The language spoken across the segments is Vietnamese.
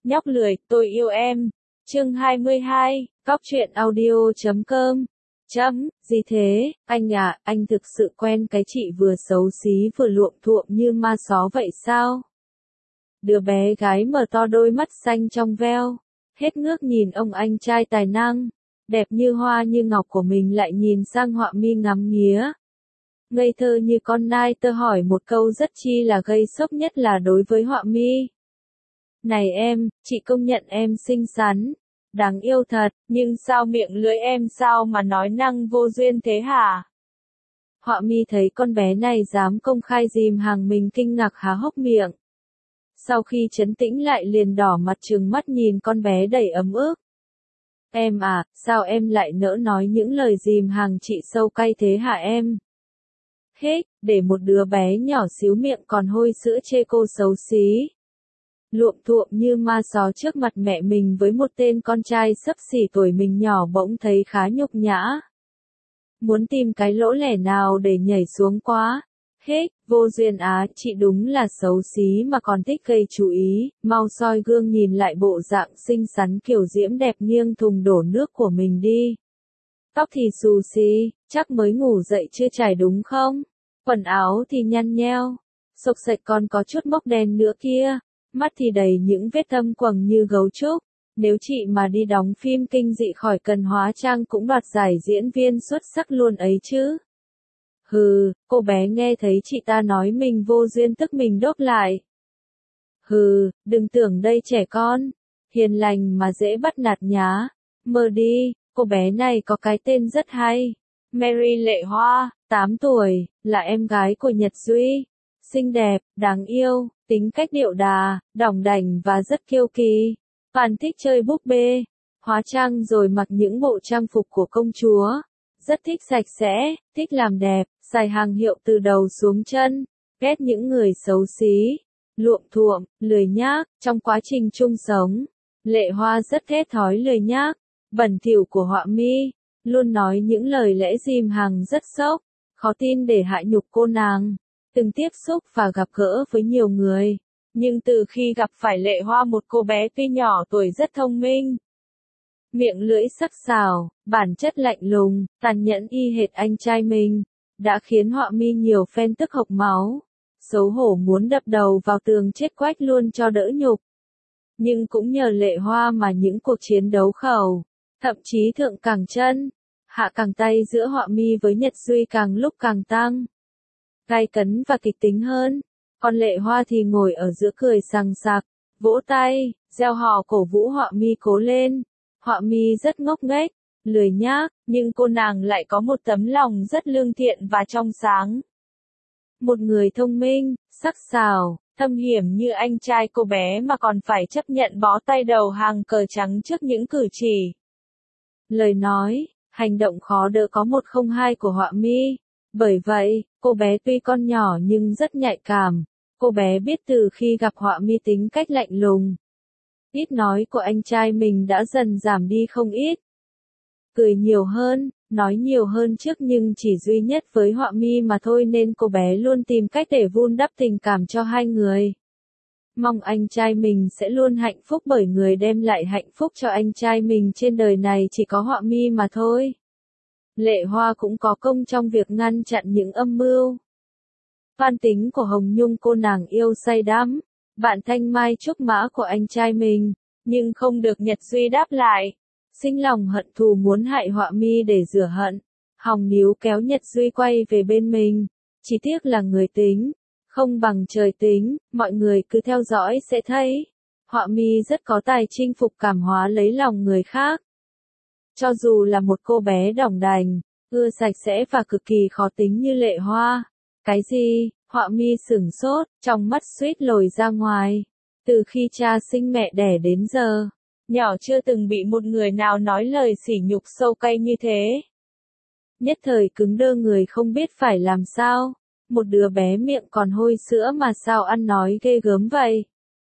Nhóc lười, tôi yêu em. Chương 22, Cóc truyện audio.com. Gì thế, anh à, anh thực sự quen cái chị vừa xấu xí vừa luộm thuộm như ma só vậy sao? Đứa bé gái mở to đôi mắt xanh trong veo, hết ngước nhìn ông anh trai tài năng, đẹp như hoa như ngọc của mình lại nhìn sang Họa Mi ngắm nghía. Ngây thơ như con nai tơ hỏi một câu rất chi là gây sốc nhất là đối với Họa Mi. Này em, chị công nhận em xinh xắn, đáng yêu thật, nhưng sao miệng lưỡi em sao mà nói năng vô duyên thế hả? Họa Mi thấy con bé này dám công khai dìm hàng mình kinh ngạc há hốc miệng. Sau khi trấn tĩnh lại liền đỏ mặt trừng mắt nhìn con bé đầy ấm ức. Em à, sao em lại nỡ nói những lời dìm hàng chị sâu cay thế hả em? Hết, để một đứa bé nhỏ xíu miệng còn hôi sữa chê cô xấu xí. Luộm thuộm như ma só trước mặt mẹ mình với một tên con trai xấp xỉ tuổi mình nhỏ bỗng thấy khá nhục nhã. Muốn tìm cái lỗ lẻ nào để nhảy xuống quá. Hết, vô duyên á, chị đúng là xấu xí mà còn thích gây chú ý, mau soi gương nhìn lại bộ dạng xinh xắn kiểu diễm đẹp nghiêng thùng đổ nước của mình đi. Tóc thì xù xì, chắc mới ngủ dậy chưa chải đúng không? Quần áo thì nhăn nheo, xộc xệch còn có chút mốc đen nữa kia, mắt thì đầy những vết thâm quầng như gấu trúc. Nếu chị mà đi đóng phim kinh dị khỏi cần hóa trang cũng đoạt giải diễn viên xuất sắc luôn ấy chứ. Hừ, cô bé nghe thấy chị ta nói mình vô duyên tức mình đốp lại. Hừ, đừng tưởng đây trẻ con, hiền lành mà dễ bắt nạt nhá. Mơ đi, cô bé này có cái tên rất hay. Mary Lệ Hoa, 8 tuổi, là em gái của Nhật Duy. Xinh đẹp, đáng yêu, tính cách điệu đà, đỏng đảnh và rất kiêu kỳ. Bạn thích chơi búp bê, hóa trang rồi mặc những bộ trang phục của công chúa. Rất thích sạch sẽ, thích làm đẹp, xài hàng hiệu từ đầu xuống chân, ghét những người xấu xí, luộm thuộm, lười nhác. Trong quá trình chung sống, Lệ Hoa rất thét thói lười nhác, bẩn thỉu của Họa Mi, luôn nói những lời lẽ dìm hàng rất sốc, khó tin để hại nhục cô nàng. Từng tiếp xúc và gặp gỡ với nhiều người, nhưng từ khi gặp phải Lệ Hoa, một cô bé tuy nhỏ tuổi rất thông minh, miệng lưỡi sắc sảo, bản chất lạnh lùng, tàn nhẫn y hệt anh trai mình, đã khiến Họa Mi nhiều phen tức hộc máu, xấu hổ muốn đập đầu vào tường chết quách luôn cho đỡ nhục. Nhưng cũng nhờ Lệ Hoa mà những cuộc chiến đấu khẩu, thậm chí thượng cẳng chân, hạ cẳng tay giữa Họa Mi với Nhật Duy càng lúc càng tăng, gay cấn và kịch tính hơn. Còn Lệ Hoa thì ngồi ở giữa cười sằng sặc, vỗ tay, reo hò cổ vũ Họa Mi cố lên. Họa Mi rất ngốc nghếch, lười nhác, nhưng cô nàng lại có một tấm lòng rất lương thiện và trong sáng. Một người thông minh, sắc sảo, thâm hiểm như anh trai cô bé mà còn phải chấp nhận bó tay đầu hàng cờ trắng trước những cử chỉ, lời nói, hành động khó đỡ có một không hai của Họa Mi. Bởi vậy, cô bé tuy con nhỏ nhưng rất nhạy cảm. Cô bé biết từ khi gặp Họa Mi tính cách lạnh lùng, ít nói của anh trai mình đã dần giảm đi không ít. Cười nhiều hơn, nói nhiều hơn trước nhưng chỉ duy nhất với Họa Mi mà thôi nên cô bé luôn tìm cách để vun đắp tình cảm cho hai người. Mong anh trai mình sẽ luôn hạnh phúc bởi người đem lại hạnh phúc cho anh trai mình trên đời này chỉ có Họa Mi mà thôi. Lệ Hoa cũng có công trong việc ngăn chặn những âm mưu toan tính của Hồng Nhung, cô nàng yêu say đắm, bạn thanh mai trúc mã của anh trai mình, nhưng không được Nhật Duy đáp lại. Sinh lòng hận thù muốn hại Họa Mi để rửa hận, hòng níu kéo Nhật Duy quay về bên mình. Chỉ tiếc là người tính không bằng trời tính, mọi người cứ theo dõi sẽ thấy. Họa Mi rất có tài chinh phục cảm hóa lấy lòng người khác. Cho dù là một cô bé đỏng đành, ưa sạch sẽ và cực kỳ khó tính như Lệ Hoa. Cái gì? Họa Mi sửng sốt, trong mắt suýt lồi ra ngoài. Từ khi cha sinh mẹ đẻ đến giờ, nhỏ chưa từng bị một người nào nói lời sỉ nhục sâu cay như thế. Nhất thời cứng đơ người không biết phải làm sao. Một đứa bé miệng còn hôi sữa mà sao ăn nói ghê gớm vậy.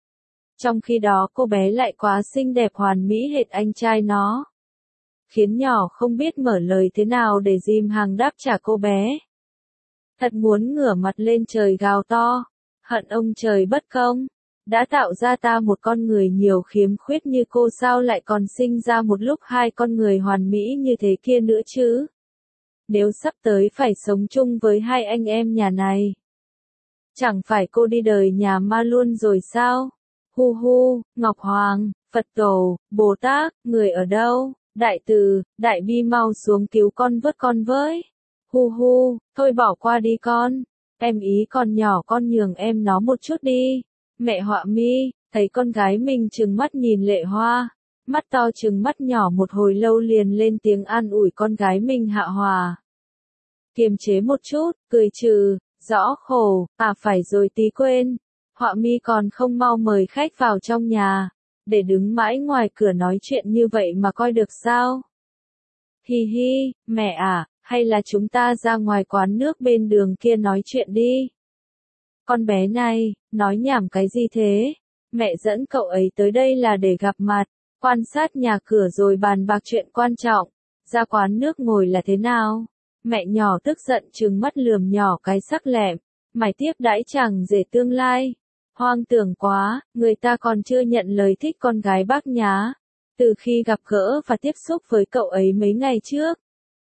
Trong khi đó cô bé lại quá xinh đẹp hoàn mỹ hệt anh trai nó, khiến nhỏ không biết mở lời thế nào để dìm hàng đáp trả cô bé. Thật muốn ngửa mặt lên trời gào to, hận ông trời bất công. đã tạo ra ta một con người nhiều khiếm khuyết như cô, sao lại còn sinh ra một lúc hai con người hoàn mỹ như thế kia nữa chứ? Nếu sắp tới phải sống chung với hai anh em nhà này, chẳng phải cô đi đời nhà ma luôn rồi sao? Hu hu, Ngọc Hoàng, Phật Tổ, Bồ Tát, người ở đâu? Đại Từ, Đại Bi mau xuống cứu con, vớt con với. Hu hu, thôi bỏ qua đi con. Em ý còn nhỏ, con nhường em nó một chút đi. Mẹ Họa Mi, thấy con gái mình trừng mắt nhìn Lệ Hoa. Mắt to trừng mắt nhỏ một hồi lâu liền lên tiếng an ủi con gái mình Hạ Hòa. Kiềm chế một chút, cười trừ, rõ khổ, phải rồi tí quên. Họa Mi còn không mau mời khách vào trong nhà, để đứng mãi ngoài cửa nói chuyện như vậy mà coi được sao? Hi hi, mẹ hay là chúng ta ra ngoài quán nước bên đường kia nói chuyện đi. Con bé này, nói nhảm cái gì thế? Mẹ dẫn cậu ấy tới đây là để gặp mặt, quan sát nhà cửa rồi bàn bạc chuyện quan trọng. Ra quán nước ngồi là thế nào? Mẹ nhỏ tức giận trừng mắt lườm nhỏ cái sắc lẹm. Mày tiếp đãi chẳng rể tương lai. Hoang tưởng quá, người ta còn chưa nhận lời thích con gái bác nhá. Từ khi gặp gỡ và tiếp xúc với cậu ấy mấy ngày trước,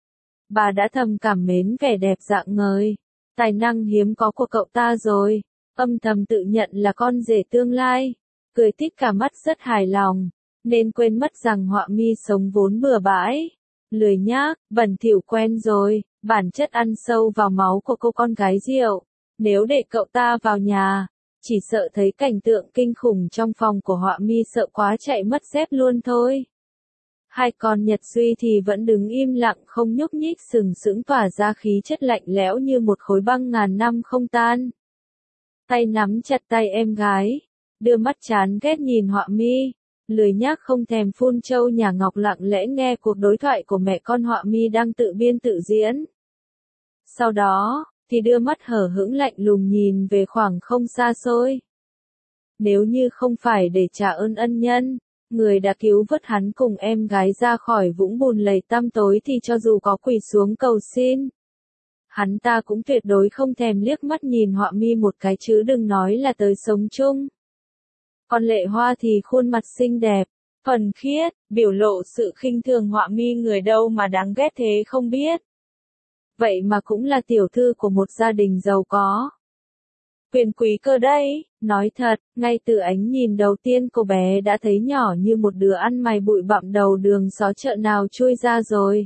bà đã thầm cảm mến vẻ đẹp rạng ngời, tài năng hiếm có của cậu ta rồi. Âm thầm tự nhận là con rể tương lai, cười tít cả mắt rất hài lòng, nên quên mất rằng Họa Mi sống vốn bừa bãi, lười nhác, bẩn thỉu quen rồi, bản chất ăn sâu vào máu của cô con gái rượu. Nếu để cậu ta vào nhà, chỉ sợ thấy cảnh tượng kinh khủng trong phòng của Họa Mi sợ quá chạy mất dép luôn thôi. Hai con Nhật Duy thì vẫn đứng im lặng không nhúc nhích, sừng sững tỏa ra khí chất lạnh lẽo như một khối băng ngàn năm không tan. Tay nắm chặt tay em gái, đưa mắt chán ghét nhìn Họa Mi, lười nhác không thèm phun trâu nhà Ngọc lặng lẽ nghe cuộc đối thoại của mẹ con Họa Mi đang tự biên tự diễn. Sau đó, thì đưa mắt hở hững lạnh lùng nhìn về khoảng không xa xôi. Nếu như không phải để trả ơn ân nhân, người đã cứu vớt hắn cùng em gái ra khỏi vũng bùn lầy tăm tối, thì cho dù có quỳ xuống cầu xin, hắn ta cũng tuyệt đối không thèm liếc mắt nhìn Họa Mi một cái, chứ đừng nói là tới sống chung. Còn Lệ Hoa thì khuôn mặt xinh đẹp, thuần khiết, biểu lộ sự khinh thường Họa Mi, người đâu mà đáng ghét thế không biết. Vậy mà cũng là tiểu thư của một gia đình giàu có, quyền quý cơ đấy. Nói thật, ngay từ ánh nhìn đầu tiên cô bé đã thấy nhỏ như một đứa ăn mày bụi bặm đầu đường xó chợ nào chui ra rồi.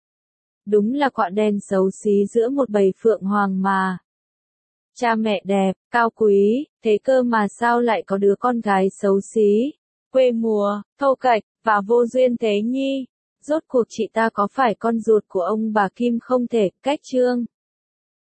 Đúng là quạ đen xấu xí giữa một bầy phượng hoàng mà. Cha mẹ đẹp, cao quý, thế cơ mà sao lại có đứa con gái xấu xí, quê mùa, thô kệch, và vô duyên thế nhỉ? Rốt cuộc chị ta có phải con ruột của ông bà Kim không thể, cách chương.